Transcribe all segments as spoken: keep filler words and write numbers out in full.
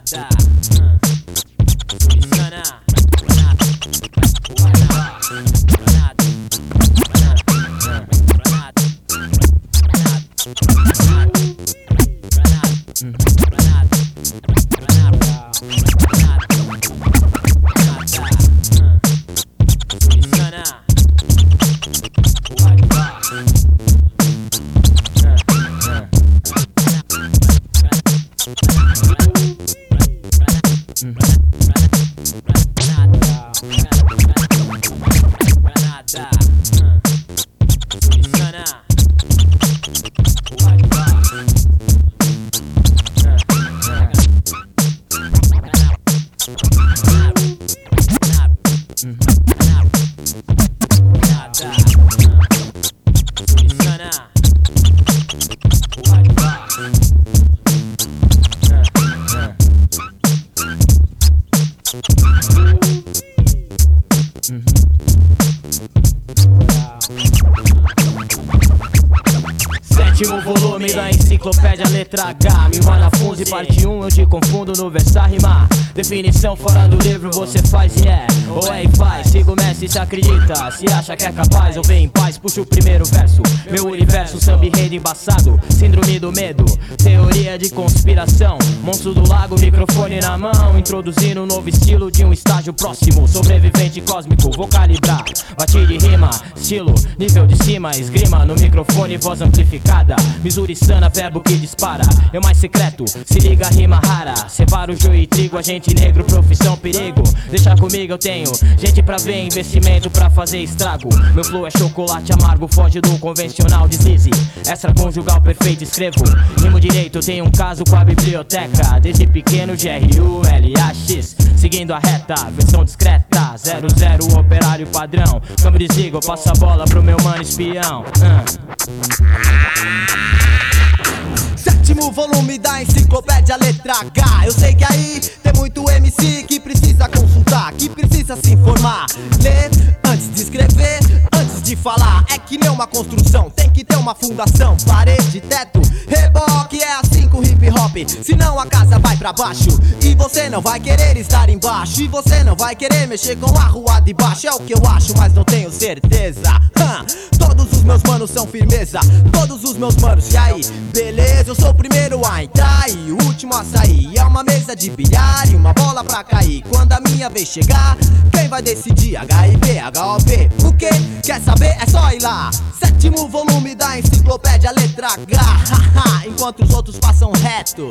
Granada, Surizana, Granada, Granada, Granada, Granada, Sétimo volume da enciclopédia letra H. Me manda Funzi, parte um, eu te confundo no versar rimar. Definição fora do livro, você faz e é, ou é e faz. Siga o mestre, se acredita, se acha que é capaz. Eu venho em paz, puxa o primeiro verso. Meu universo, samba enredo embaçado. Síndrome do medo, teoria de conspiração. Monstro do lago, microfone na mão. Introduzindo um novo estilo de um estágio próximo. Sobrevivente cósmico, vou calibrar. Bate de rima, estilo, nível de cima. Esgrima no microfone, voz amplificada. Missouri sana, verbo que dispara. Eu mais secreto, se liga rima rara. Separa o joio e trigo, agente negro, profissão perigo. Deixa comigo, eu tenho gente pra ver, investimento pra fazer estrago. Meu flow é chocolate amargo, foge do convencional, deslize. Extra conjugal perfeito, escrevo rimo direito, tenho um caso com a biblioteca. Desde pequeno, G R U L A X, seguindo a reta, versão discreta. Zero zero, operário padrão. Câmbio desliga, eu passo a bola pro meu mano espião. uh. Sétimo volume da enciclopédia letra H. Eu sei que aí tem muito M C que precisa consultar, que precisa se informar. Ler antes de escrever, antes de falar. É que nem uma construção, tem que ter uma fundação. Parede, teto, reboque, é assim com hip hop. Senão a casa vai pra baixo e você não vai querer estar embaixo. E você não vai querer mexer com a rua de baixo. É o que eu acho, mas não tenho certeza. hum. Todos os meus manos são firmeza, todos os meus manos, e aí? Beleza, eu sou o primeiro a entrar e o último a sair. É uma mesa de bilhar e uma bola pra cair. Quando a minha vez chegar, quem vai decidir? H I B, H O P, o que? Quer saber? É só ir lá. Sétimo volume da enciclopédia letra H. Enquanto os outros passam reto,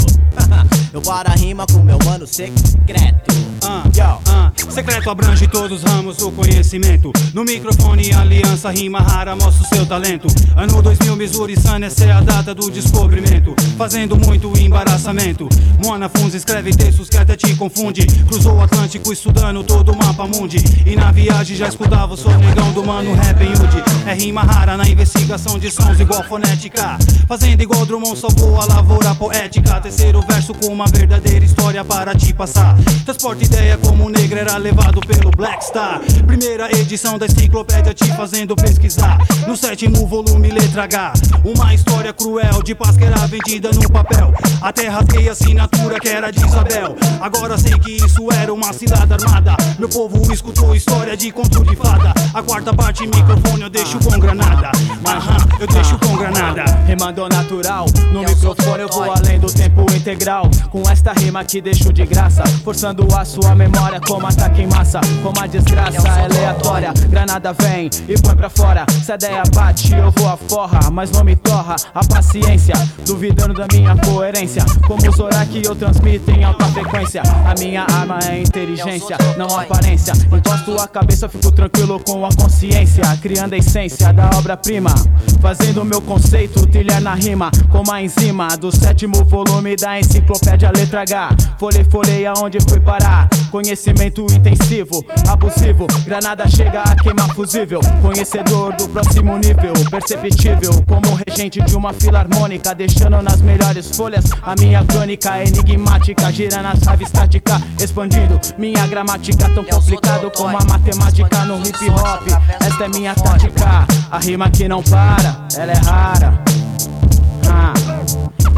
eu paro a rima com meu mano secreto. uh, uh, Secreto abrange todos os ramos do conhecimento. No microfone aliança, rima rara, mostra o seu talento. Ano dois mil, Missouri sana, essa é a data do descobrimento. Fazendo muito embaraçamento. Mona Funzi escreve textos que até te confunde. Cruzou o Atlântico estudando todo o mapa mundi. E na viagem já escutava o sonegão do mano Rap Hood. É rima rara na investigação de sons igual fonética. Fazendo igual Drummond, só voa lavoura poética. Terceiro verso com uma verdadeira história para te passar. Transporta ideia como o negro era levado pelo Black Star. Primeira edição da enciclopédia te fazendo pesquisar. No sétimo volume letra H, uma história cruel de paz que era vendida no papel. Até rasguei a assinatura que era de Isabel. Agora sei que isso era uma cilada armada. Meu povo escutou história de conto de fada. A quarta parte microfone eu deixo com granada. Aham, eu deixo com granada. Rimando natural, no microfone eu vou além do tempo integral. Com esta rima que deixo de graça, forçando a sua memória como ataque em massa. Como a desgraça é aleatória, granada vem e põe pra fora. Se a ideia bate eu vou a forra, mas não me torra a paciência, duvidando da minha coerência. Como os Zorak eu transmito em alta frequência. A minha arma é inteligência, não aparência. Encosto a cabeça, fico tranquilo com a consciência. Criando a essência da obra-prima, fazendo o meu conceito trilhar na rima. Como a enzima do sétimo volume da enciclopédia letra H. Folhei, folhei aonde fui parar. Conhecimento intensivo, abusivo. Granada chega a queimar fusível. Conhecedor do próximo nível, perceptível como regente de uma filarmônica. Deixando nas melhores folhas a minha crônica enigmática. Gira nas raves estática, expandindo minha gramática. Tão complicado como a matemática no hip hop. Esta é minha tática, a rima que não para, ela é rara. ah.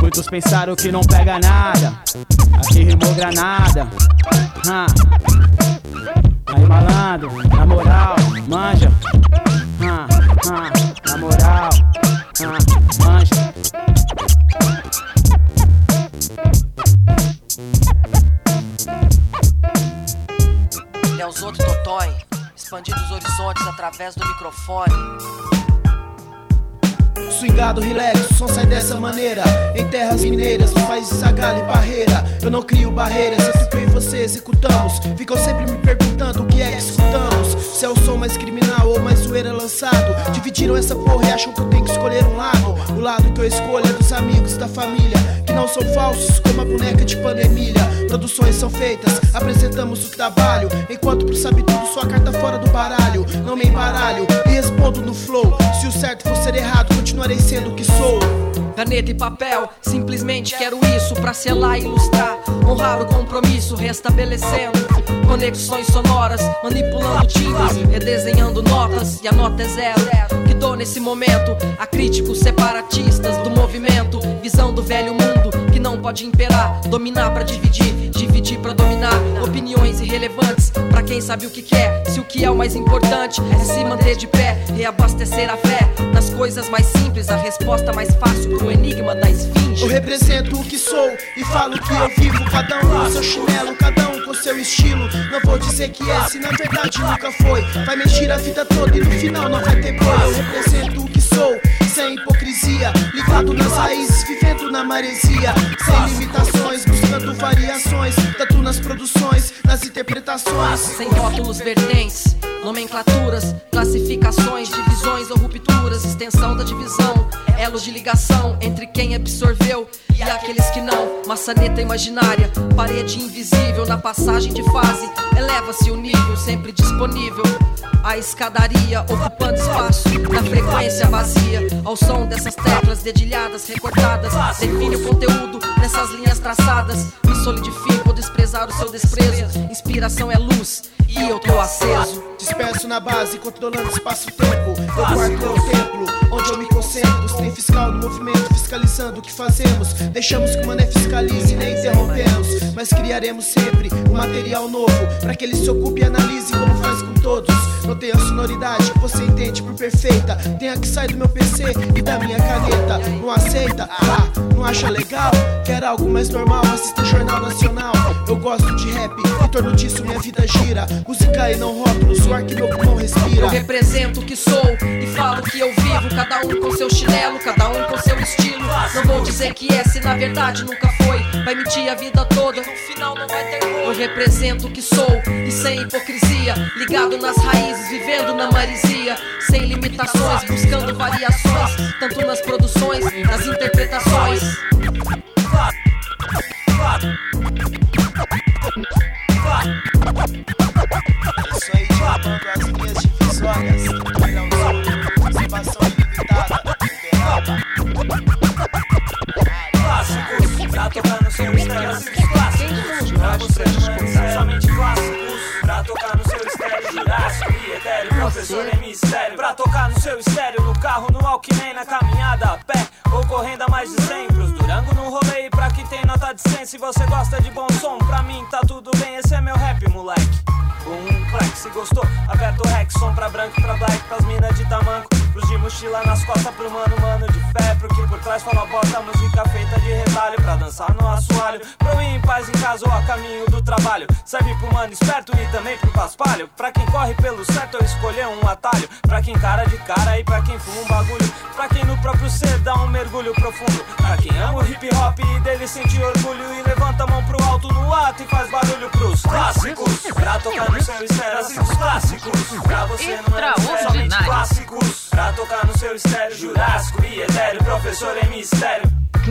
Muitos pensaram que não pega nada, aqui rimou granada. ah. Aí malandro, na moral, manja. ah, ah. Na moral, ah, manja. É os outros Totói, expandindo os horizontes através do microfone. Swingado, relax, o som sai dessa maneira. Em terras mineiras, no país de Sagala e Barreira. Eu não crio barreiras, eu fico e você executamos. Ficam sempre me perguntando o que é que escutamos. Se é o som mais criminal ou mais zoeira lançado. Dividiram essa porra e acham que eu tenho que escolher um lado. O lado que eu escolho é dos amigos, da família, que não são falsos como a boneca de Pandemilha. Produções são feitas, apresentamos o trabalho. Enquanto pro sabe tudo, sua carta fora do baralho. Não me embaralho e respondo no flow. Se o certo for ser errado, continuarei sendo o que sou. Caneta e papel, simplesmente quero isso pra selar e ilustrar, honrar o compromisso, restabelecendo conexões sonoras, manipulando timbres, redesenhando notas, e a nota é zero. Que dou nesse momento a críticos separatistas do movimento, visão do velho mundo que não pode imperar, dominar pra dividir, dividir pra dominar, opiniões irrelevantes pra quem sabe o que quer. Se o que é o mais importante é se manter de pé, reabastecer a fé nas coisas mais simples, a resposta mais fácil pro enigma da esfinge. Eu represento o que sou e falo o que eu vivo. Cada um com seu chinelo, cada um com seu estilo. Não vou dizer que é, se na verdade nunca foi. Vai mentir a vida toda e no final não vai ter boi. Eu represento o que sou, sem hipocrisia, ligado nas raízes, vivendo na maresia, sem limitações, buscando variações, tanto nas produções, nas interpretações. Sem rótulos, vertentes, nomenclaturas, classificações, divisões ou rupturas, extensão da divisão, elo de ligação entre quem absorveu e aqueles que não. Maçaneta imaginária, parede invisível na passagem de fase, eleva-se o nível, sempre disponível. A escadaria ocupando espaço na frequência vazia, ao som dessas teclas dedilhadas, recortadas, define o conteúdo nessas linhas traçadas. Me solidifico, vou desprezar o seu desprezo. Inspiração é luz e eu tô aceso. Disperso na base, controlando espaço-tempo. Eu guardo meu templo, onde eu me concentro. Tem fiscal no movimento, fiscalizando o que fazemos. Deixamos que o mané fiscalize e nem interrompemos, mas criaremos sempre um material novo, pra que ele se ocupe e analise como faz com todos. Não tem a sonoridade que você entende por perfeita, tem a que sai do meu P C e da minha caneta. Não aceita? Ah, não acha legal? Quer algo mais normal? Assista o Jornal Nacional. Eu gosto de rap, em torno disso minha vida gira. Música e não rótulos, o ar que meu pulmão respira. Eu represento o que sou e falo o que eu vivo, cada um com seu chinelo, cada um com seu estilo. Não vou dizer que é, se na verdade nunca foi. Vai mentir a vida toda, no final não vai ter cor. Eu represento o que sou e sem hipocrisia, ligado nas raízes, vivendo na maresia, sem limitações, buscando variações, tanto nas produções, nas interpretações. Isso aí, chamando as minhas divisórias. Não sou participação ilimitada, liberada. Clássicos, pra tocar no seu estéreo. Clássicos, pra você não é somente clássicos. Pra tocar no seu estéreo, Jurássico e etéreo. Professor é mistério. Pra tocar no seu estéreo, no carro, no Walkman, na caminhada, a pé ou correndo a mais de cem. Pros Durango no rolê, pra quem tem nota de cem. Se você gosta de bom som, pra mim tá tudo bem. Esse é meu rap, moleque. Um claque, se gostou, aperta o rec. Som pra branco, pra black, pras minas de tamanco, pros de mochila nas costas, pro mano, mano de fé, pro que por trás fala bota, música feita de retalho, pra dançar no assoalho, pra eu ir em paz em casa ou a caminho do trabalho. Serve pro mano esperto e também pro paspalho. Pra quem corre pelo certo eu escolher um atalho, pra quem cara de cara e pra quem fuma um bagulho, pra quem no próprio ser dá um mergulho profundo, pra quem ama o hip hop e dele sente orgulho e levanta a mão pro alto no ato e faz barulho pros clássicos. Pra tocar no seu estéreo, assim, os clássicos. Pra você não é somente clássicos. Pra tocar no seu estéreo, Jurássico e etéreo. Professor é mistério. Quem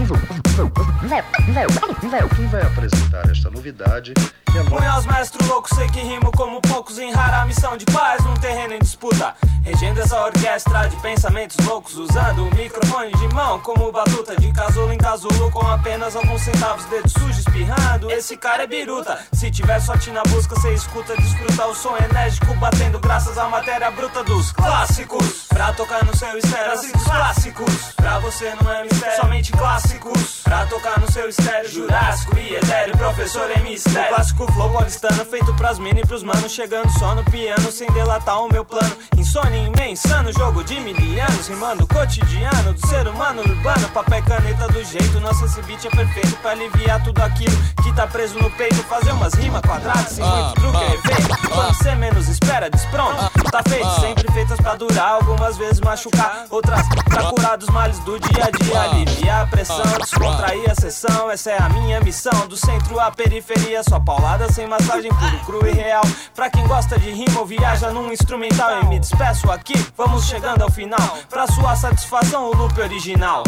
vai, quem vai apresentar esta novidade é a Põe aos mestres loucos, sei que rimo como poucos em rara missão de paz num terreno em disputa. Regendo essa orquestra de pensamentos loucos, usando o microfone de mão como batuta, de casulo em casulo com apenas alguns centavos, dedos sujos espirrando. Esse cara é biruta. Se tiver sorte na busca, cê escuta, desfruta o som enérgico batendo graças à matéria bruta dos clássicos. Pra tocar no seu estéreo, assim, dos clássicos. Pra você não é mistério, somente clássicos. clássicos pra tocar no seu estéreo jurássico e etéreo, professor é mistério. O clássico flow paulistano feito pras mina e pros manos, chegando só no piano sem delatar o meu plano. Insônia imensano, jogo de milianos, rimando cotidiano do ser humano urbano. Papel e caneta do jeito, nossa esse beat é perfeito pra aliviar tudo aquilo que tá preso no peito. Fazer umas rimas quadradas sem muito truque é efeito. Quando cê menos espera, despronto, tá feito. Sempre feitas pra durar, algumas vezes machucar, outras pra curar dos males do dia a dia. Aliviar a pressão, descontrair a sessão, essa é a minha missão. Do centro à periferia, só paulada sem massagem, puro, cru e real. Pra quem gosta de rima ou viaja num instrumental, e me despeço aqui, vamos chegando ao final. Pra sua satisfação, o loop original.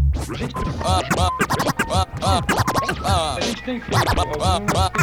A gente tem feito algumas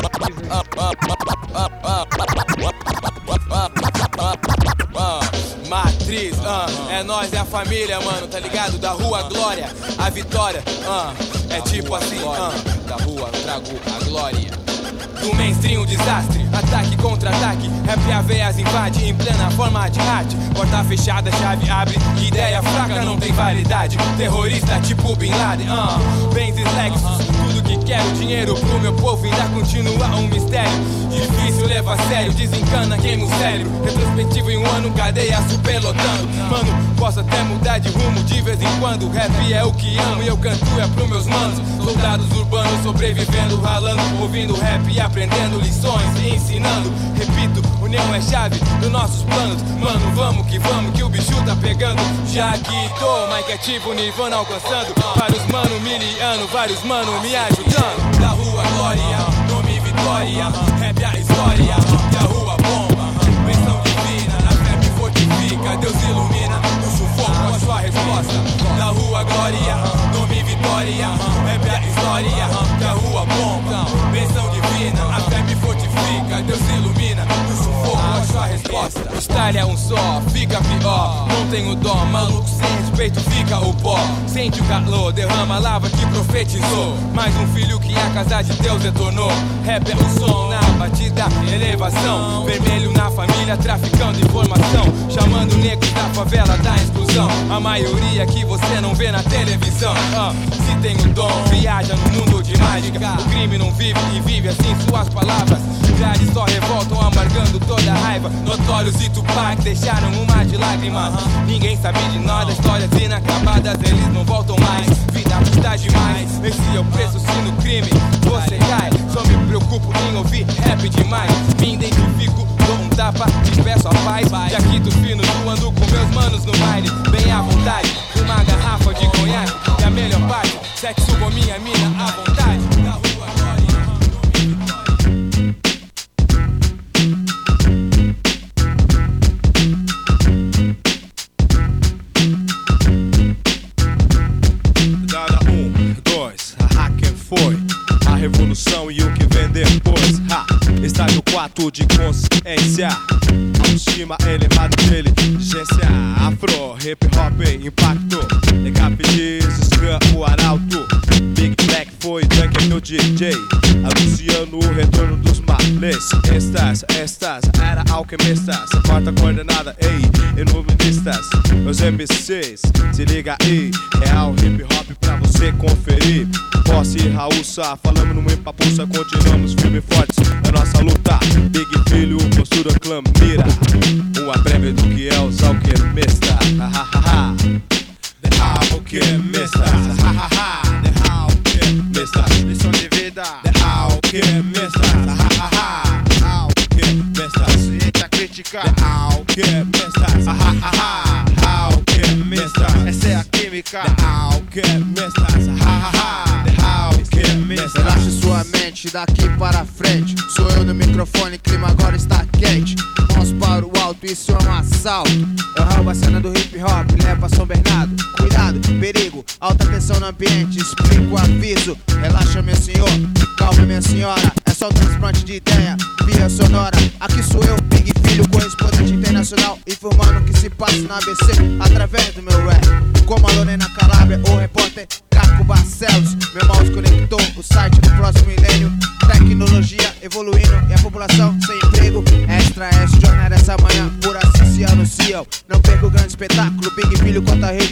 Matriz, uh, é nós, é a família, mano, tá ligado? Da rua glória, a vitória, uh, é tipo assim, uh, da rua trago a glória. Do mainstream o desastre, ataque contra ataque, rap a veias invade em plena forma de arte. Porta fechada, chave abre, ideia fraca não tem validade. Terrorista tipo Bin Laden, uh, bens e Lexus, tudo que quero, dinheiro pro meu povo ainda continua um mistério. Difícil, leva a sério, desencana, queima o cérebro. Retrospectivo em um ano, cadeia superlotando. Mano, posso até mudar de rumo de vez em quando. Rap é o que amo e eu canto é pros meus manos. Soldados urbanos sobrevivendo, ralando, ouvindo rap e aprendendo lições e ensinando. Repito, união é chave dos nossos planos. Mano, vamos que vamos que o bicho tá pegando. Já que tô, Mike ativo, Nirvana alcançando. Vários mano, miliano, vários mano me ajudando. Da rua glória, nome vitória, rap a história, e a rua bomba. Bênção divina, na fé me fortifica. Deus ilumina, no sufoco a sua resposta. Da rua glória, nome vitória, rap a história, e a rua bomba. Bênção divina, a fé me fortifica. Deus ilumina, no sufoco a sua resposta. Style é um só, fica pior. Não tenho dó, maluco sem respeito fica o pó. Sente o calor, derrama a lava que profetizou. Mais um filho que a casa de Deus retornou. Rap é o som na batida, elevação. Vermelho na família, traficando informação. Chamando negros da favela da exclusão. A maioria que você não vê na televisão. uh, Se tem um dom, viaja no mundo de mágica. O crime não vive e vive assim suas palavras. Grades só revoltam, amargando toda a raiva. Notórios e Tupac deixaram um mar de lágrimas. Ninguém sabe de nada, histórias inacabadas, eles não voltam mais. Vida custa demais, esse é o preço se no crime você cai. Só me preocupo em ouvir rap demais. Me identifico, dou um tapa, te peço a paz. Já que tu fino, tu ando com meus manos no baile. Bem à vontade, uma garrafa de conhaque. E a melhor parte, sexo com minha mina à vontade. Da rua glória. Foi a revolução e o que vem depois. Ha! Estágio quatro de consciência, autoestima elevada, inteligência. Afro, hip hop, impacto. Decap diz, Scan, o arauto. Big Black foi, Dunk é meu D J. Anunciando o retorno dos males. Estas, estas, era alquimistas. Quarta coordenada, ei, iluministas. Meus M Cs, se liga aí. Real hip hop pra você conferir. Posse e Raul Sá, falamos no Impapulsa, continuamos firme e fortes na nossa luta. Big Filho, postura clamira, uma breve do que é os alquimistas. Ha ha ha ha, the alquimistas. Ha ha ha, the alquimistas. Lição de vida, the alquimistas. Ha ha ha, alquimistas. Ciência crítica, the alquimistas. Ha ha ha, alquimistas. Essa é a química, the alquimistas. Ha ha ha. Relaxe sua mente daqui para frente. Sou eu no microfone, clima agora está quente. Mãos para o alto, isso é um assalto. Eu roubo a cena do hip hop, leva São Bernardo. Cuidado, perigo, alta tensão no ambiente. Explico o aviso, relaxa meu senhor. Calma minha senhora, é só um transplante de ideia. Via sonora, aqui sou eu, Big Filho, correspondente internacional. Informando o que se passa na A B C através do meu rap. Como a Lorena Calabria, o repórter Caco Barcelos. Meu mouse conectou o site do próximo milênio. Tecnologia evoluindo e a população sem emprego. Extra S, jornada essa manhã, por assim se anunciam. Não perca o grande espetáculo, Big Filho contra a rede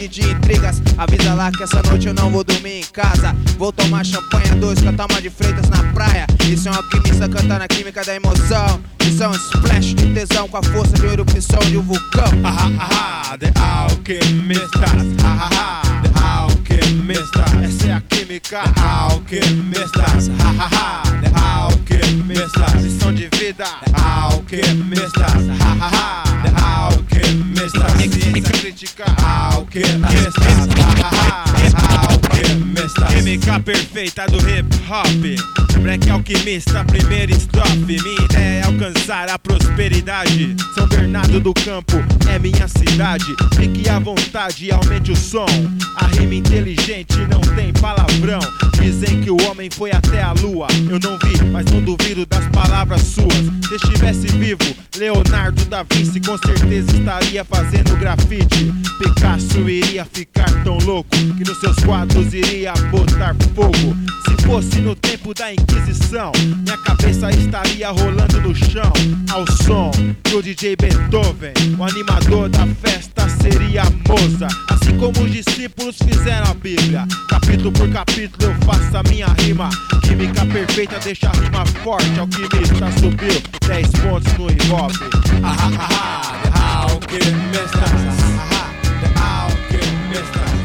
noite de intrigas. Avisa lá que essa noite eu não vou dormir em casa. Vou tomar champanhe dois, cantar uma de Freitas na praia. Isso é um alquimista cantando a química da emoção. Isso é um splash de tesão com a força de uma erupção de um vulcão. Aha, aha, The Alquimistas. Aha, aha, The Alquimistas. Essa é a química. The Alquimistas. Aha, aha, The Alquimistas. Lição de vida. The Alquimistas. Aha, aha, The Alquimistas. Ciência crítica. Alquimistas. Aha, aha, The Alquimistas. Química perfeita do hip hop. Black alquimista, primeira estrofe. Minha ideia é alcançar a prosperidade. São Bernardo do Campo é minha cidade. Fique à vontade e aumente o som. A rima inteligente não tem palavrão. Dizem que o homem foi até a lua. Eu não vi, mas não duvido das palavras suas. Se estivesse vivo, Leonardo da Vinci com certeza estaria fazendo grafite. Picasso iria ficar tão louco que nos seus quadros iria botar fogo. Se fosse no tempo da Inquisição, minha cabeça estaria rolando no chão ao som do D J Beethoven. O animador da festa seria Mozart. Assim como os discípulos fizeram a Bíblia. Capítulo por capítulo eu faço a minha rima. Química perfeita deixa a rima forte. Alquimista subiu dez pontos no hip hop. Aha, aha, The Alquimistas. Aha, The Alquimistas.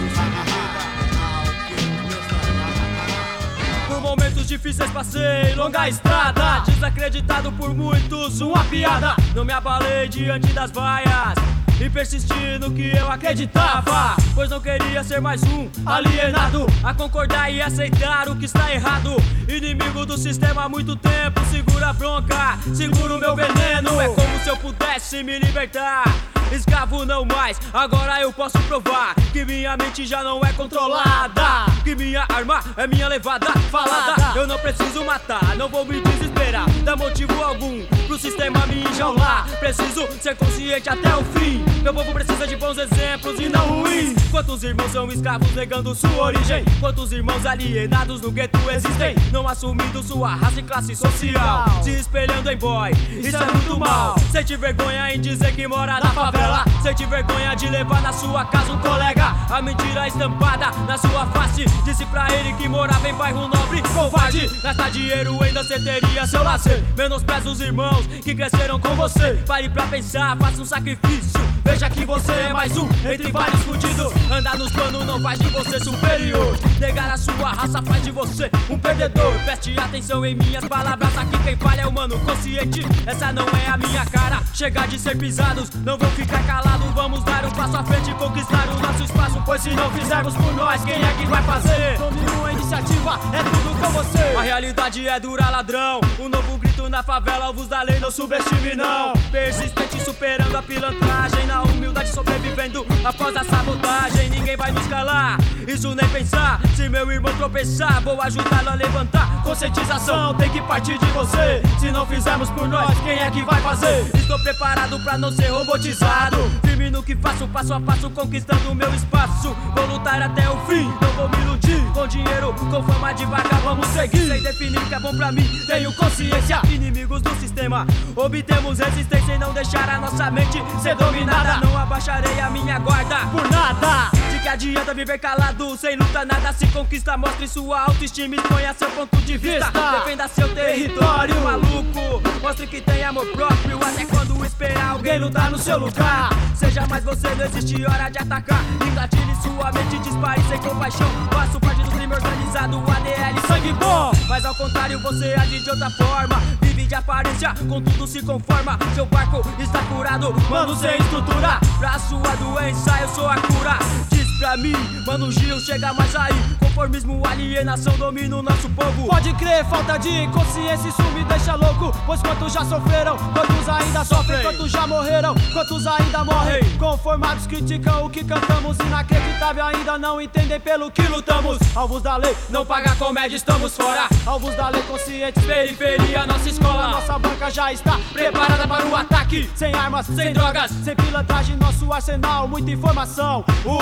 Por momentos difíceis passei longa estrada, desacreditado por muitos, uma piada. Não me abalei diante das vaias e persisti no que eu acreditava, pois não queria ser mais um alienado a concordar e aceitar o que está errado. Inimigo do sistema há muito tempo, segura a bronca, segura o meu veneno. É como se eu pudesse me libertar, escravo não mais, agora eu posso provar que minha mente já não é controlada, que minha arma é minha levada falada. Eu não preciso matar, não vou me desesperar, dá motivo algum pro sistema me enjaular. Preciso ser consciente até o fim, meu povo precisa de bons exemplos e não ruins. Quantos irmãos são escravos negando sua origem? Quantos irmãos alienados no gueto existem, não assumindo sua raça e classe social, se espelhando em boy, isso é muito mal. Sente vergonha em dizer que mora na favela, sente vergonha de levar na sua casa um colega, a mentira estampada na sua face. Disse pra ele que morava em bairro nobre, covarde. Gastar dinheiro ainda cê teria seu lazer, menospreza os irmãos que cresceram com você. Pare pra pensar, faça um sacrifício, veja que você é mais um entre vários fudidos. Andar nos planos não faz de você superior, negar a sua raça faz de você um perdedor. Preste atenção em minhas palavras, aqui quem falha é o mano consciente, essa não é a minha cara. Chegar de ser pisados, não vou ficar calado, vamos dar um passo à frente e conquistar o nosso espaço, pois se não fizermos por nós, quem é que vai fazer? Domínio a iniciativa, é tudo com você. A realidade é dura, ladrão, um novo grito na favela, alvos da lei, não subestime não. Persistente superando a pilantragem, na humildade sobrevivendo após a sabotagem. Ninguém vai nos calar, isso nem pensar. Se meu irmão tropeçar, vou ajudá-lo a levantar. Conscientização tem que partir de você, se não fizermos por nós, quem é que vai fazer? Estou preparado pra não ser robotizado, firme no que faço, passo a passo conquistando o meu espaço. Vou lutar até o fim, não vou me iludir com dinheiro, com fama de vaca, vamos seguir. Sem definir o que é bom pra mim, tenho consciência. Inimigos do sistema, obtemos resistência em não deixar a nossa mente ser dominada. Não abaixarei a minha guarda por nada. De que adianta viver calado, sem luta nada se conquista. Mostre sua autoestima e ponha seu ponto de vista. Defenda seu território, maluco, mostre que tem amor próprio. Até quando esperar alguém lutar no seu lugar? Seja mais você, não existe hora de atacar. Engatilhe sua mente, dispare sem compaixão. Faço parte do crime organizado, A D L, sangue bom. Mas ao contrário, você age de outra forma. Vive de aparência, contudo se conforma. Seu barco está curado, mano, sem estrutura. Pra sua doença eu sou a cura. Diz pra mim, mano Gil, chega mais aí. Conformismo, alienação, domina o nosso povo. Pode crer, falta de consciência, isso me deixa louco. Pois quantos já sofreram, quantos ainda sofrem, quantos já morreram, quantos ainda morrem. Conformados criticam o que cantamos, inacreditável ainda não entendem pelo que lutamos. Alvos da lei, não paga comédia, estamos fora. Alvos da lei conscientes, periferia, nossa escola. Nossa banca já está preparada para o ataque. Sem armas, sem drogas, sem pilantragem, nosso arsenal, muita informação. Humildade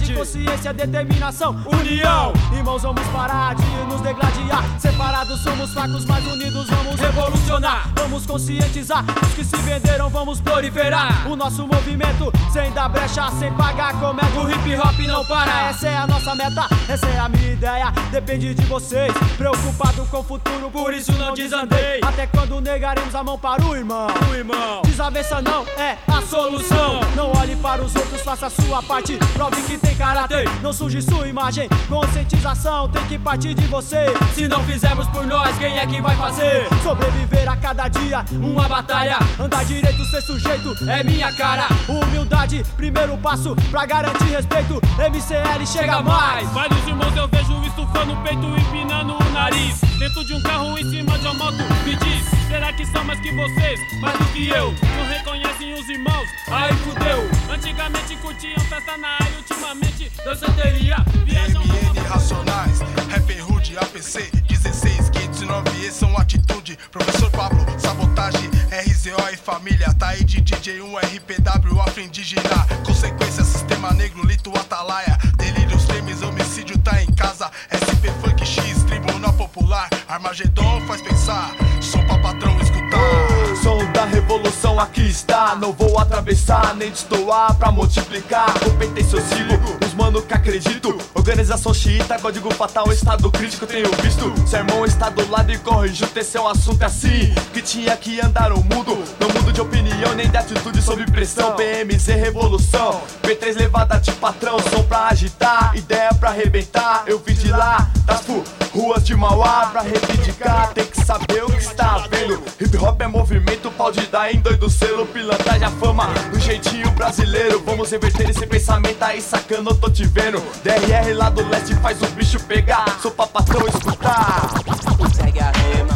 Unidade, consciência, determinação, união. Irmãos, vamos parar de nos degladiar. Separados somos fracos, mas unidos vamos revolucionar. Vamos conscientizar os que se venderam, vamos proliferar o nosso movimento, sem dar brecha, sem pagar comédia. O hip hop não para, essa é a nossa meta, essa é a minha ideia. Depende de vocês, preocupado com o futuro, por isso não desandei. Até quando negaremos a mão para o irmão? O irmão. Desavença não é a solução. Não olhe para os outros, faça a sua parte. Prove que tem caráter, não surge sua imagem. Conscientização tem que partir de você. Se não fizermos por nós, quem é que vai fazer? Sobreviver a cada dia, uma batalha. Andar direito, ser sujeito, é minha cara. Humildade, primeiro passo pra garantir respeito. M C L chega mais. Vários irmãos eu vejo estufando o peito, empinando o nariz. Dentro de um carro, em cima de uma moto, me diz: será que são mais que vocês, mais do que eu? Não reconhecem os irmãos? Aí fudeu. Antigamente curtiam festa na área, ultimamente danceteria. Viajam M N Racionais, Rap Hood, A P C, dezesseis, quinhentos e nove, esse são atitude. Professor Pablo, sabotagem, R Z O e família. Tá aí de D J um, R P W, afro-indígena. Consequência, sistema negro, lito, atalaia. Delírios, crimes, homicídio, tá em casa. S P Funk X, Tribunal Popular. Armagedon faz pensar, som pra patrão escutar. Som da revolução aqui está. Não vou atravessar, nem destoar pra multiplicar. Competência eu sigo, os mano que acredito. Organização xiita, código fatal, estado crítico tenho visto. Sermão está do lado e corrijo, esse é um assunto assim que tinha que andar o mundo. Não mudo de opinião, nem de atitude sob pressão. P M Z revolução, P três levada de patrão. Som pra agitar, ideia pra arrebentar. Eu vim de lá, das fu, ruas de Mauá pra reivindicar. Tem que saber o que está vendo. Hip hop é movimento, pau de dar em doido selo. Pilantragem a fama, do jeitinho brasileiro. Vamos reverter esse pensamento aí, sacando, eu tô te vendo. D R R lá do leste faz o bicho pegar. Sou pra patrão escutar. Segue a rima.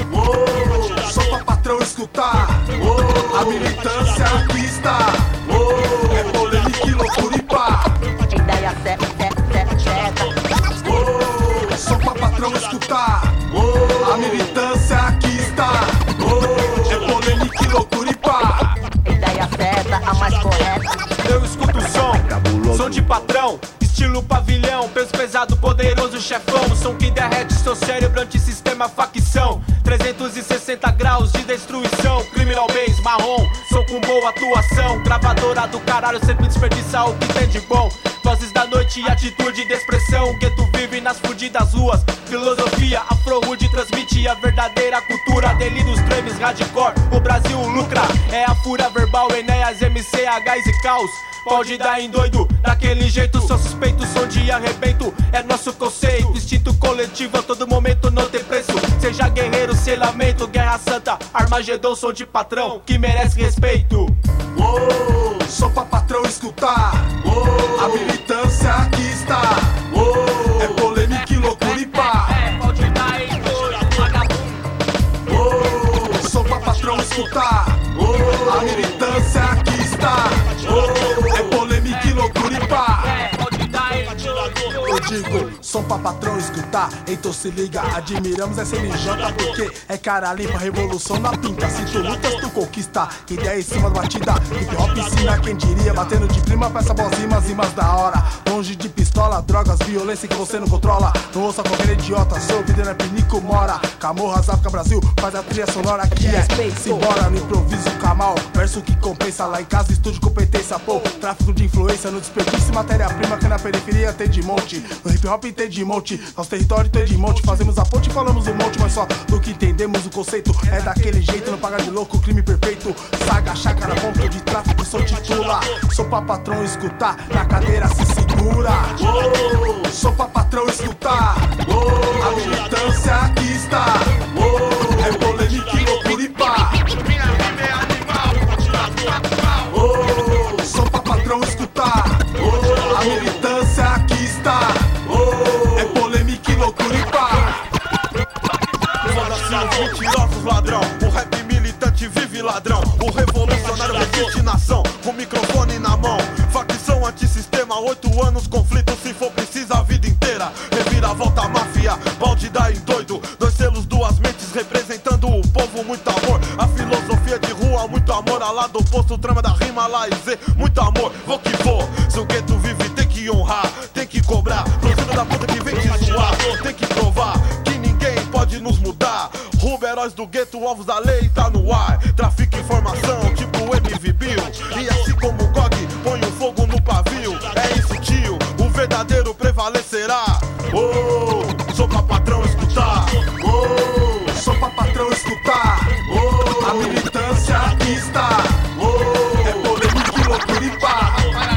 Oh, sou pra patrão escutar. Oh, a militância aqui está. Oh, é polêmica e loucura e pá. Ideia certa, certa, certa. Oh, sou pra patrão escutar. Oh, a militância aqui está. Oh, é polêmica e loucura e pá. Ideia certa, a mais correta. Eu escuto o som, som de patrão. Estilo pavilhão, peso pesado, poderoso chefão. Som que derrete seu cérebro, antissistema, facção. trezentos e sessenta graus de destruição. Criminal base, marrom, som com boa atuação. Gravadora do caralho, sempre desperdiça o que tem de bom. Vozes da noite, atitude de expressão. Gueto vive nas fudidas ruas. Filosofia, afro-hood transmite a verdadeira cultura. Delírios, tremes, hardcore, o Brasil lucra. É a fúria verbal, Enéas, M C H e Caos. Pode dar em doido, daquele jeito. Sou suspeito, som de arrebento. É nosso conceito, instinto coletivo. A todo momento não tem preço. Seja guerreiro, sem lamento. Guerra santa, Armagedon, som de patrão que merece respeito. Oh, só pra patrão escutar. Oh, a militância aqui está. Oh, é polêmica e loucura e pá. É, pode dar em doido, vagabundo. Oh, só pra patrão escutar. Oh, a militância aqui está. Oh, é polêmica e loucura e pá. É, pode dar em doido. Eu digo, som pra patrão escutar. Então se liga, admiramos essa N J porque é cara limpa, revolução na pinta. Se tu lutas, tu conquista. Ideia em cima da batida, hip hop ensina quem diria. Batendo de prima pra essa voz rimas, rimas da hora. Longe de pistola, drogas, violência que você não controla. Não ouça qualquer idiota, sou vida na Pinico mora. Camorras, África, Brasil, faz a trilha sonora que é. Simbora no improviso, camal, verso que compensa. Lá em casa, estúdio, competência, pô. Tráfico de influência, no desperdício, matéria-prima que na periferia tem de monte. No hip hop tem de monte, nosso território tem de monte. Fazemos a ponte e falamos um monte, mas só do que entendemos o conceito. É daquele jeito, não paga de louco, crime perfeito. Saga, chácara, ponto de tráfico, sou titula. Sou pra patrão escutar, na cadeira se segura. Oh, sou pra patrão escutar. Oh, a militância aqui está. Oh, é polêmica e loucura e pá. Oh, sou pra patrão escutar. Oh, a militância aqui está. Oh, é polêmica e loucura e pá. Foda-se os mentirosos, ladrão. O rap militante vive ladrão. O revolucionário resiste nação. Com o microfone na mão. Facção antissistema, oito anos conflito. Se for preciso a vida inteira. Reviravolta máfia, balde dá em doido. Dois selos, duas mentes representando o povo. Muito amor, a filosofia de rua. Muito amor, a lá do posto, trama da rima lá e Z. Muito amor, vou que vou. Se o gueto vive tem que que honrar, tem que cobrar. Pro filho da puta que vem te zoar, tem que provar que ninguém pode nos mudar. Rubo, heróis do gueto, alvos da lei, tá no ar. Trafica informação, tipo M V Bill. E assim como o G O G, põe um fogo no pavio. É isso, tio, o verdadeiro prevalecerá. Oh, sou pra patrão escutar. Oh, sou pra patrão escutar. Oh, a militância aqui está. Oh, é polêmica e loucura e pá.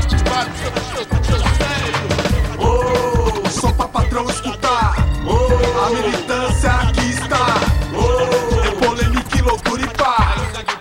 Oh, sou pra patrão escutar. Oh, a militância aqui está. Oh, é polêmica e loucura e pá.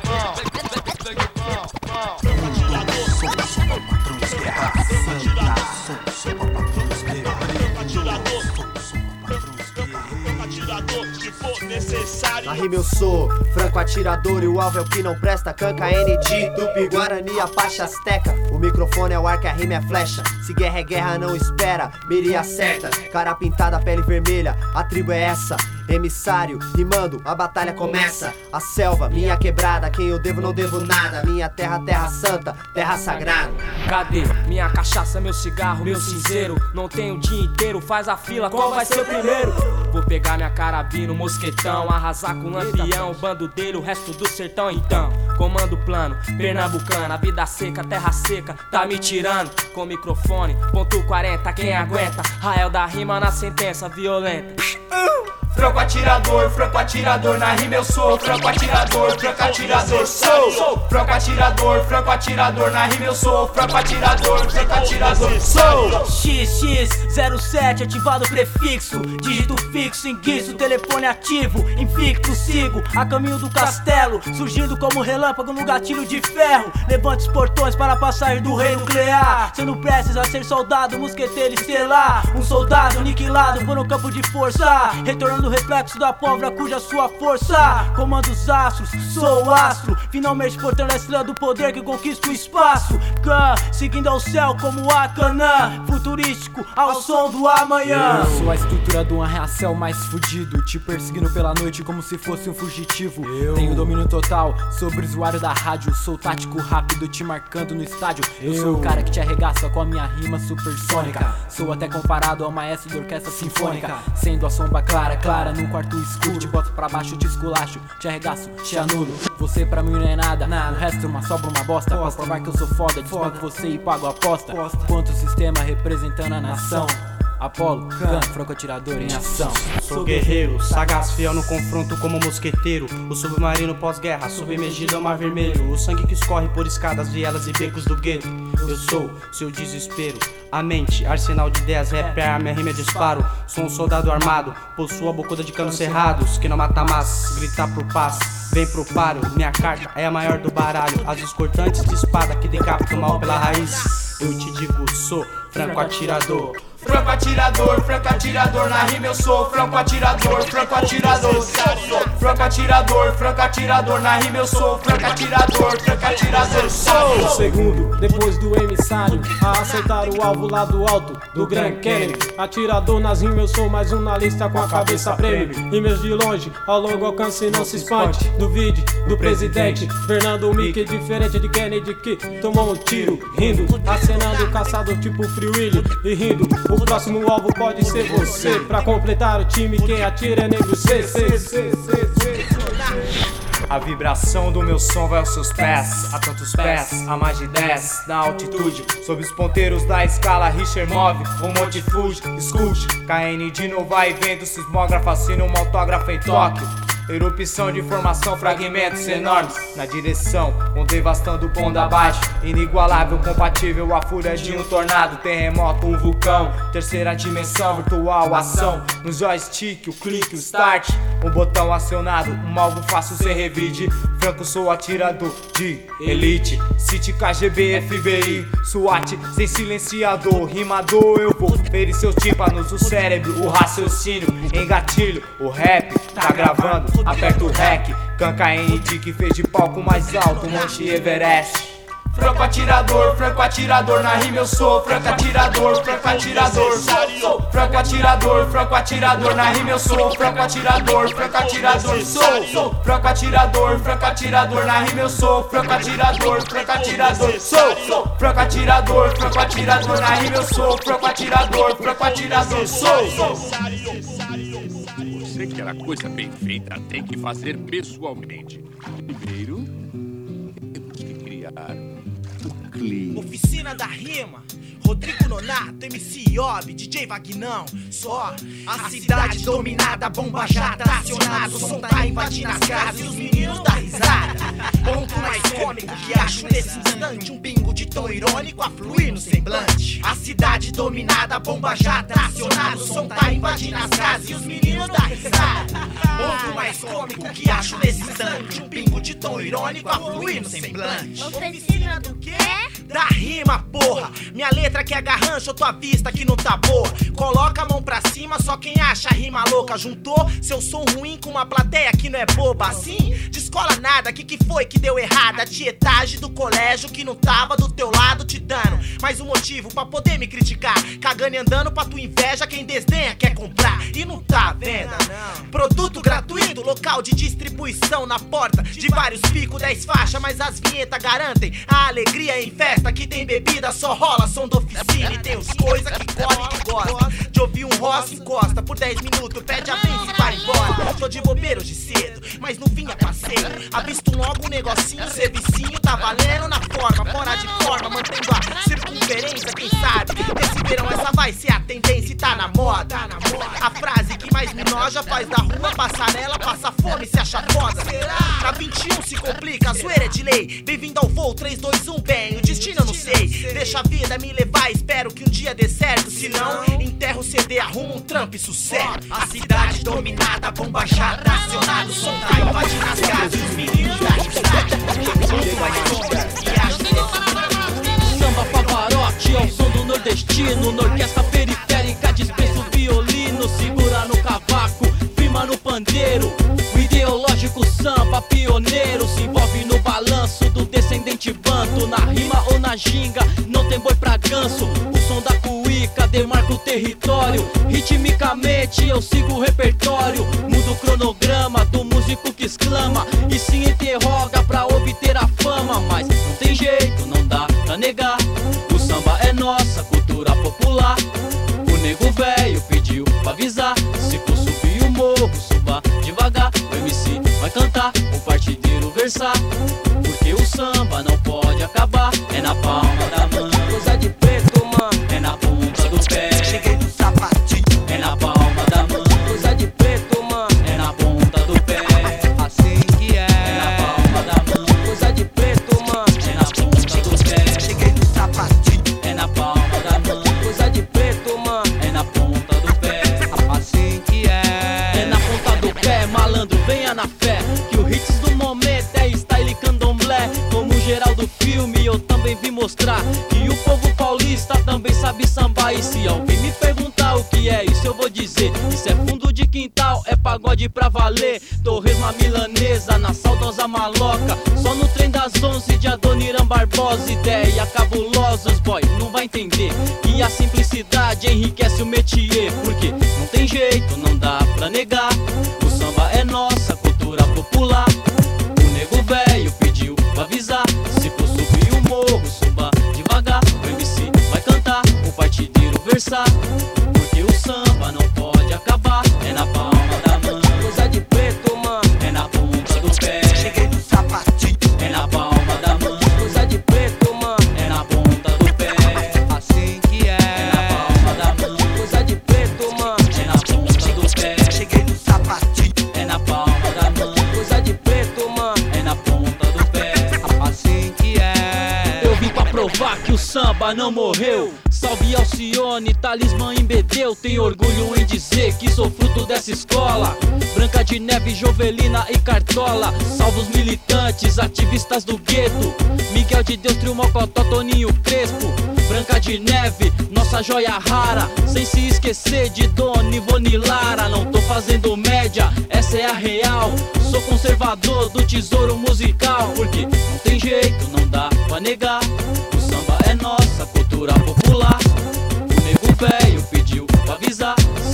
Na rima eu sou franco atirador e o alvo é o que não presta. Canca, N D, Tupi, Guarani, Apache, Azteca. O microfone é o arco, a rima é flecha. Se guerra é guerra, não espera, mira e acerta. Cara pintada, pele vermelha, a tribo é essa. Emissário, rimando, a batalha começa. A selva, minha quebrada, quem eu devo não devo nada. Minha terra, terra santa, terra sagrada. Cadê minha cachaça, meu cigarro, meu cinzeiro? Não tenho o dia inteiro, faz a fila, qual vai ser o primeiro? Vou pegar minha carabina, mosquetão, arrasar com o lampião, bando dele, o resto do sertão então. Comando plano, pernambucana, vida seca, terra seca, tá me tirando. Com microfone, ponto quarenta, quem aguenta? Rael da rima na sentença violenta. Franco atirador, franco atirador, na rima eu sou franco atirador, franco atirador, sou franco atirador, franco atirador, na rima eu sou franco atirador, franco atirador, sou X X zero sete, ativado o prefixo, dígito fixo, inguiço, telefone ativo, invicto, sigo, a caminho do castelo, surgindo como relâmpago no gatilho de ferro, levante os portões para a passagem do rei nuclear, sendo prestes a ser soldado, mosqueteiro estelar, um soldado aniquilado por um campo de força, retornando o reflexo da pólvora cuja sua força comanda os astros, sou o astro, finalmente portando a estrela do poder que conquista o espaço. Khan, seguindo ao céu como Akanã, futurístico ao som do amanhã. Eu sou a estrutura de um arranha-céu mais fudido, te perseguindo pela noite como se fosse um fugitivo. Eu tenho domínio total sobre o usuário da rádio, sou tático rápido te marcando no estádio. Eu, Eu sou o cara que te arregaça com a minha rima supersônica, sou até comparado ao maestro da orquestra sinfônica, sendo a sombra clara, clara num quarto escuro, te boto pra baixo, te esculacho, te arregaço, te anulo. Você pra mim não é nada, nada. O resto uma sobra, uma bosta. Posso provar que eu sou foda, desbanco você e pago a aposta. Quanto o sistema representando a nação. Apolo, Khan, franco atirador em ação. Sou guerreiro, sagaz, fiel no confronto como mosqueteiro. O submarino pós-guerra, submergido ao mar vermelho. O sangue que escorre por escadas, vielas e becos do gueto. Eu sou seu desespero, a mente, arsenal de ideias, rap, arma, minha rima é disparo. Sou um soldado armado, possuo a bocuda de canos cerrados, que não mata mais, gritar por paz, vem pro páreo. Minha carta é a maior do baralho, asas cortantes de espada que decapitam o mal pela raiz. Eu te digo, sou franco atirador. Franco atirador, franco atirador, na rima eu sou franco atirador, franco atirador, franco atirador, franco atirador, na rima eu sou franco atirador, franco atirador, sou o segundo, depois do emissário, a acertar o alvo lá do alto do Grand Canyon. Atirador nas rimas eu sou mais um na lista com a cabeça prêmio. Rimas de longe, ao longo alcance não se espante. Duvide do presidente Fernando Mickey, diferente de Kennedy que tomou um tiro, rindo, acenando o caçador tipo Free Willy e rindo. O próximo alvo pode ser você. Pra completar o time, quem atira é negro C, C, C, C, C. A vibração do meu som vai aos seus pés, a tantos pés, a mais de dez, na altitude. Sob os ponteiros da escala Richter move, um monte fuge, escute. K N de novo vai e vendo, sismógrafo assina um autógrafo em Tóquio. Erupção de informação, fragmentos enormes na direção, um devastando o ponto abaixo. Inigualável, compatível, a fúria de um tornado, terremoto, um vulcão. Terceira dimensão, virtual, ação. No joystick, o clique, o start, um botão acionado, um alvo fácil sem revide. Franco, sou atirador de elite, City, K G B, F B I, SWAT, sem silenciador, rimador. Eu vou ferir seus tímpanos, o cérebro, o raciocínio, engatilho, o rap, tá gravando. Aperta o rec, Canca N D que fez de palco mais alto, Monte Everest. Franco atirador, franco atirador, na rima eu sou franco atirador, franco atirador, sou franco atirador. atirador, franco atirador. Na rima eu sou franco atirador, franco atirador. Sou, sou franco atirador, franco atirador. Na rima eu sou franco atirador, franco atirador. Sou, sou franco atirador, franco atirador. Na rima eu sou franco atirador, franco atirador. Sou, sou. Você quer a coisa bem feita, tem que fazer pessoalmente. Primeiro, temos que criar o clima. Oficina da rima. Rodrigo Nonato, M C Yob, D J Vagnão. Só a cidade dominada, bomba já tá acionada. O som tá invadindo as casas e os meninos dá risada. Ponto mais cômico que acho nesse instante. Um bingo de tom irônico a fluir no semblante. A cidade dominada, bomba já tá acionada. O som tá invadindo as casas e os meninos dá risada. Ponto mais cômico que acho nesse instante. Um bingo de tom irônico a fluir no semblante. Oficina do quê? Da rima, porra. Minha letra que é garrancho, ou tua vista que não tá boa. Coloca a mão pra cima, só quem acha a rima louca. Juntou seu som ruim com uma plateia que não é boba. Assim, descola nada, que que foi que deu errado? A tietagem do colégio que não tava do teu lado te dando mais um motivo pra poder me criticar. Cagando e andando pra tua inveja, quem desdenha quer comprar. E não tá venda, não. Produto gratuito, local de distribuição na porta de vários picos, dez faixas, mas as vinhetas garantem a alegria em festa. Que tem bebida, só rola som da oficina. E tem os coisa que corre e que gosta de ouvir um roça, encosta por dez minutos, pede a benção e vai embora. Tô de bobeira hoje cedo, mas não vinha passeio. Avisto logo um negocinho, servicinho tá valendo na forma, fora de forma, mantendo a circunferência, quem sabe desse verão essa vai ser a tendência e tá na moda. A frase que mais me noja, faz da rua passarela, passa fome, se acha foda. Na vinte e um se complica, a zoeira é de lei. Bem-vindo ao voo três, dois, um, bem, o destino eu não sei. Deixa a vida me levar, espero que um dia dê certo. Se não, enterra o C D, arruma um trampo e sucesso. A cidade dominada, bomba já tá acionada. O som tá invadindo as casas, os meninos da risada. Samba Pavarotti é o som do nordestino. Na orquestra periférica dispensa o violino. Segura no cavaco, firma no pandeiro. O ideológico samba pioneiro se envolve no balanço do descendente banto. Na rima ou na ginga, não tem boi pra ganso. O som da cuíca demarca o território. Ritmicamente eu sigo o repertório. Mudo o cronograma do músico que exclama e se interroga pra obter a fama. Mas não tem jeito, não dá pra negar. O samba é nossa cultura popular. O nego velho pediu pra avisar. Se for subir o morro, suba devagar. O M C vai cantar, o partideiro versar. Porque o samba não pode acabar. É na palma da mão, coisa de preto, mano. É na ponta do pé, cheguei no sapatinho. É na palma da mão, coisa de preto, mano. É na ponta do pé, assim que é. É na palma da mão, coisa de preto, mano. É na ponta do pé, cheguei no sapatinho. É na palma da mão, coisa de preto, mano. É na ponta do pé, assim que é. É na ponta do pé, malandro, venha na fé. Que o hits do momento é style candomblé. Como geral do filme, eu também vim mostrar que o povo paulista também sabe sambar. E se alguém me perguntar o que é isso, eu vou dizer: isso é fundo de quintal, é pagode pra valer. Torresma milanesa na saudosa maloca. Só no trem das onze de Adoniran Barbosa. Ideia cabulosos, boy, não vai entender que a simplicidade enriquece o métier. Porque não tem jeito, não dá pra negar. O samba é nossa cultura popular. O nego velho pediu pra avisar. Se for subir o morro, suba devagar. O M C vai cantar, o partideiro versar. Porque o samba não pode acabar. É na palma da mão, coisa de preto, mano. É na ponta do pé, cheguei no sapatinho. É na palma da mão, coisa de preto, mano. É na ponta do pé, assim que é. É na palma da mão, coisa de preto, mano. É na ponta do pé, cheguei no sapatinho. É na palma da mão, coisa de preto, mano. É na ponta do pé, assim que é. Eu vim pra provar que o samba não morreu. Salve Alcione, Talismã em Bedeu. Tenho orgulho em dizer que sou fruto dessa escola. Branca de Neve, Jovelina e Cartola. Salve os militantes, ativistas do gueto. Miguel de Deus, Trio Mocotó, Toninho Crespo. Branca de Neve, nossa joia rara. Sem se esquecer de Dona Ivone Lara. Não tô fazendo média, essa é a real. Sou conservador do tesouro musical. Porque não tem jeito, não dá pra negar. O samba é nossa cultura popular. O nego velho pediu pra avisar.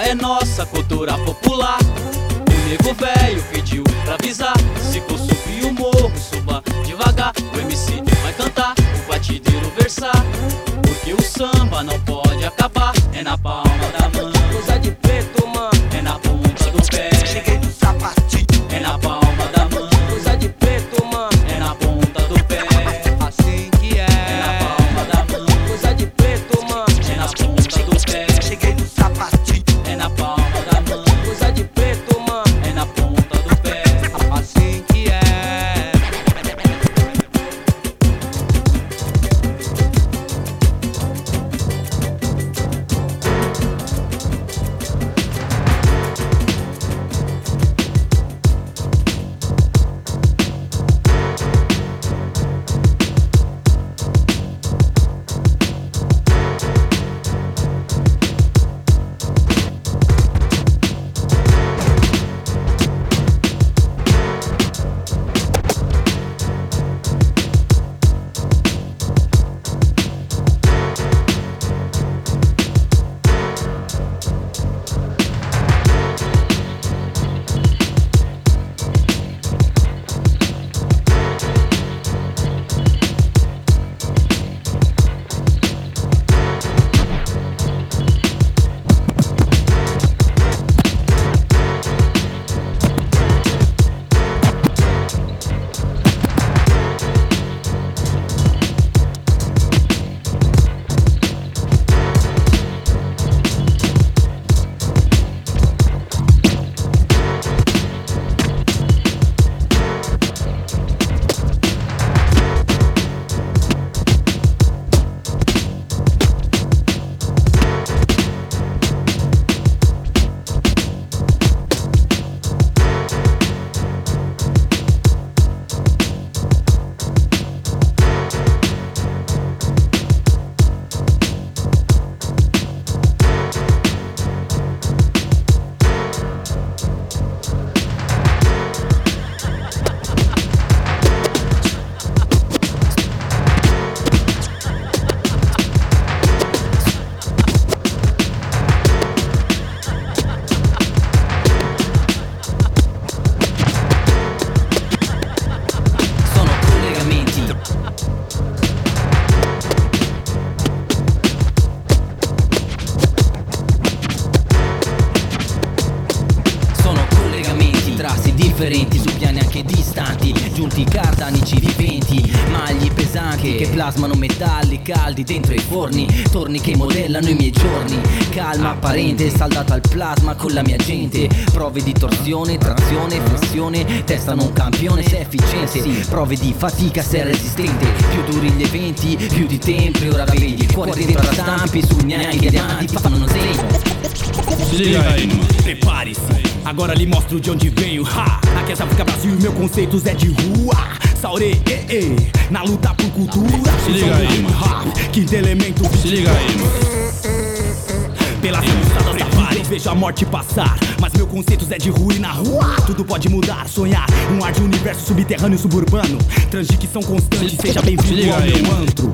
é nossa cultura popular. O nego velho pediu pra avisar: se for subir o morro, suba devagar. O M C vai cantar, o batideiro versar, porque o samba não pode acabar. É na palma da mão, coisa de preto, mano. É na ponta do pé, cheguei no sapatinho. É na palma da mão, coisa de preto, mano. É na ponta do pé, assim que é. É na palma da mão, coisa de preto, mano. É na ponta do pé, cheguei no sapatinho. É na palma da mão, coisa de preto, mano. É na ponta do pé, assim que é. differenti su piani anche distanti, giunti cardanici viventi, magli pesanti che plasmano metalli caldi dentro i forni, torni che modellano i miei giorni, calma apparente saldata al plasma con la mia gente, prove di torsione, trazione, flessione, testano un campione se è efficiente, prove di fatica se è resistente, più duri gli eventi, più di tempi, ora vedi, cuore dentro la stampi, sul neanche diamanti fanno tempo. Se liga aí, mano. Prepare-se, agora lhe mostro de onde veio. Ha! Aqui é África, Brasil, meu conceito é de rua. Saurê, eh, eh, na luta por cultura. Se liga aí, mano. Quinto elemento. Se liga aí, mano. Pelas estradas Tavares, vejo a morte passar, mas meu conceito é de rua e na rua tudo pode mudar, sonhar um ar de universo subterrâneo e suburbano, transdicção constante, seja bem-vindo ao meu antro.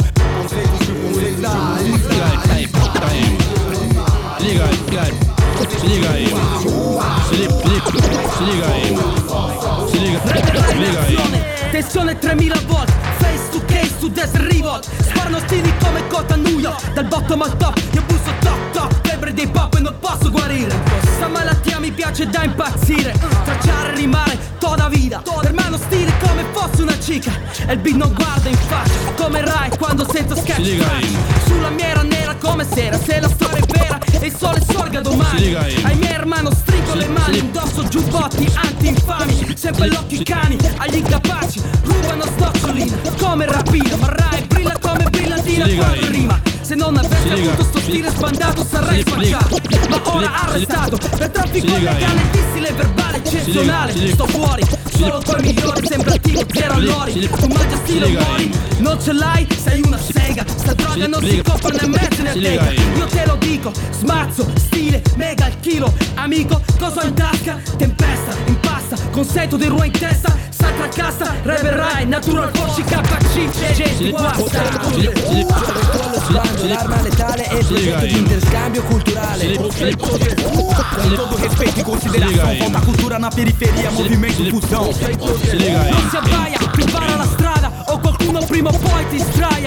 Se liga aí, se liga aí, se liga, se liga aí, se liga, se liga aí. Tensione tremila volt, face to case su Desert Revolt. Sparano stili come Cota New York, dal bottom al top, io busso toc toc, febbre dei pop e non posso guarire. Sta malattia mi piace da impazzire, tracciare, rimare, toda vita. Per me è uno stile come fosse una cica, e il beat non guarda in faccia, come Rai quando sento sketch sulla mia era nera come sera, se la storia è vera e il sole sorga domani. Ai miei hermano stringo le mani, indosso giubbotti anti-infami, sempre l'occhio i cani, agli incapaci rubano snocciolina come rapina, ma Rai brilla come brillantina quando rima. Se non avessi avuto sto stile sbandato sarei spacciato, ma ora arrestato per traffico illegale, dissile verbale eccezionale. Sto fuori, solo coi migliori, sempre attivo, zero all'ori. Tu mangia stile muori, non ce l'hai, sei una sega. Sta droga non si compra né mezzo né tega. Io te lo dico, smazzo, stile, mega al chilo. Amico, cosa ho in tasca? Tempesta, impasta, consenso di rua in testa. Sacra cassa, reverrai, natural forci K C, gente guasta. L'arma letale e progetto di interscambio culturale. Com todo respeito e consideração, falta cultura na periferia, movimento fusão. Non si abbaia, prepara la strada, o qualcuno prima o poi ti sdraia.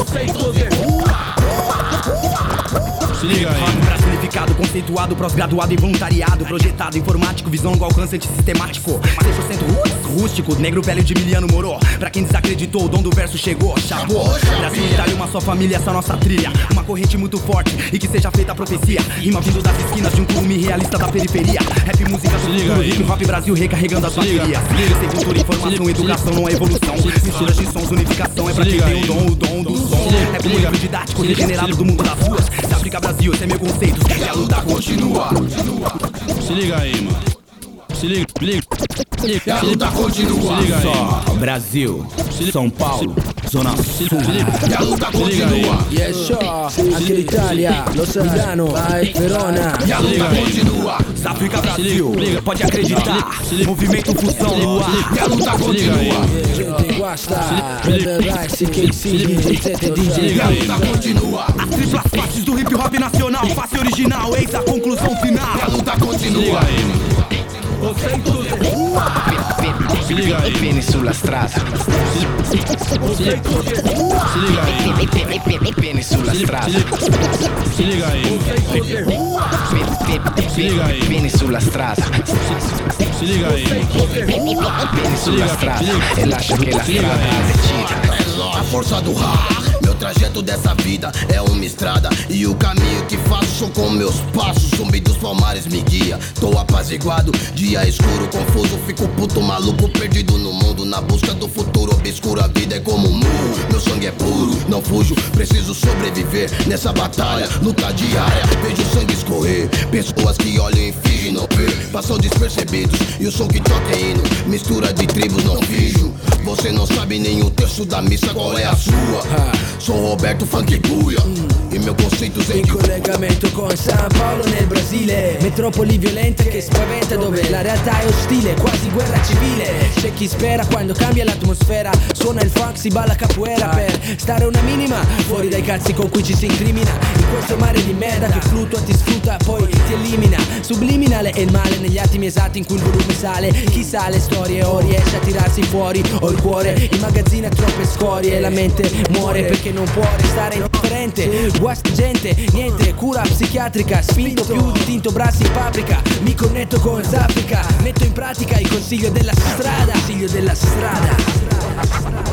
Se liga aí. Brasilificado, conceituado, pós-graduado em voluntariado, projetado, informático, visão com alcance antisistemático. cem por cento rústico, negro velho de Miliano Moro. Pra quem desacreditou, o dom do verso chegou, chapou. Brasil e Itália, uma só família, essa nossa trilha. Uma corrente muito forte e que seja feita a profecia. Rima vindo das esquinas de um clube realista da periferia. Rap, música do futuro, hip hop Brasil recarregando as baterias. Sem cultura, informação, educação não é evolução. Misturas de sons, unificação é pra quem tem o dom, o dom do som. Rap, livro didático, regenerado do mundo das ruas. Se África, Brasil, esse é meu conceito. E a luta continua. Se liga aí, mano. Se liga, liga. E a luta continua. Se liga aí. Só Brasil, São Paulo, Zona Sul. E a luta continua. E só anche l'Italia, lo sai, Milano, vai, Verona. E a luta continua. África, Brasil, pode acreditar. Movimento fusão no ar. E a luta continua. Gente gosta, vai se que se e a luta continua. As triplas faces do hip hop nacional, face original, eis a conclusão final. E a luta continua. Se liga aí. Pene sulla strada. Se liga aí. Pene sulla strada. Se liga aí. Se liga aí. Pene sulla strada. Se liga aí. Pene sulla strada. E lascia che la strada decida. A força do rap. Meu trajeto dessa vida é uma estrada. E o caminho que faço com meus passos. Zumbi dos palmares me guia. Tô apaziguado, dia escuro, confuso. Fico puto, maluco, perdido no mundo. Na busca do futuro obscuro, a vida é como um muro. Meu sangue é puro, não fujo. Preciso sobreviver nessa batalha, luta diária. Vejo sangue escorrer. Pessoas que olham e fingem não ver. Passam despercebidos e o som que toca é hino. Mistura de tribos, não finjo. Você não sabe nem o texto da missa, qual é a sua? Sou Roberto Funk Buia e meu conceito è in collegamento con San Paolo nel Brasile. Metropoli violenta che spaventa, dove la realtà è ostile, quasi guerra civile. C'è chi spera quando cambia l'atmosfera. Suona il funk, si balla capoeira per stare una minima fuori dai cazzi con cui ci si incrimina. In questo mare di merda che fluttua, ti sfrutta, poi ti elimina. Subliminale è il male negli attimi esatti in cui il volume sale. Chissà le storie o riesce a tirarsi fuori, o il cuore immagazzina troppe scorie e la mente muore perché non può restare indifferente. Guasti gente, niente, cura psichiatrica. Spinto più di tinto brassi in paprika. Mi connetto con Zafrica. Metto in pratica il consiglio della strada. Consiglio della strada.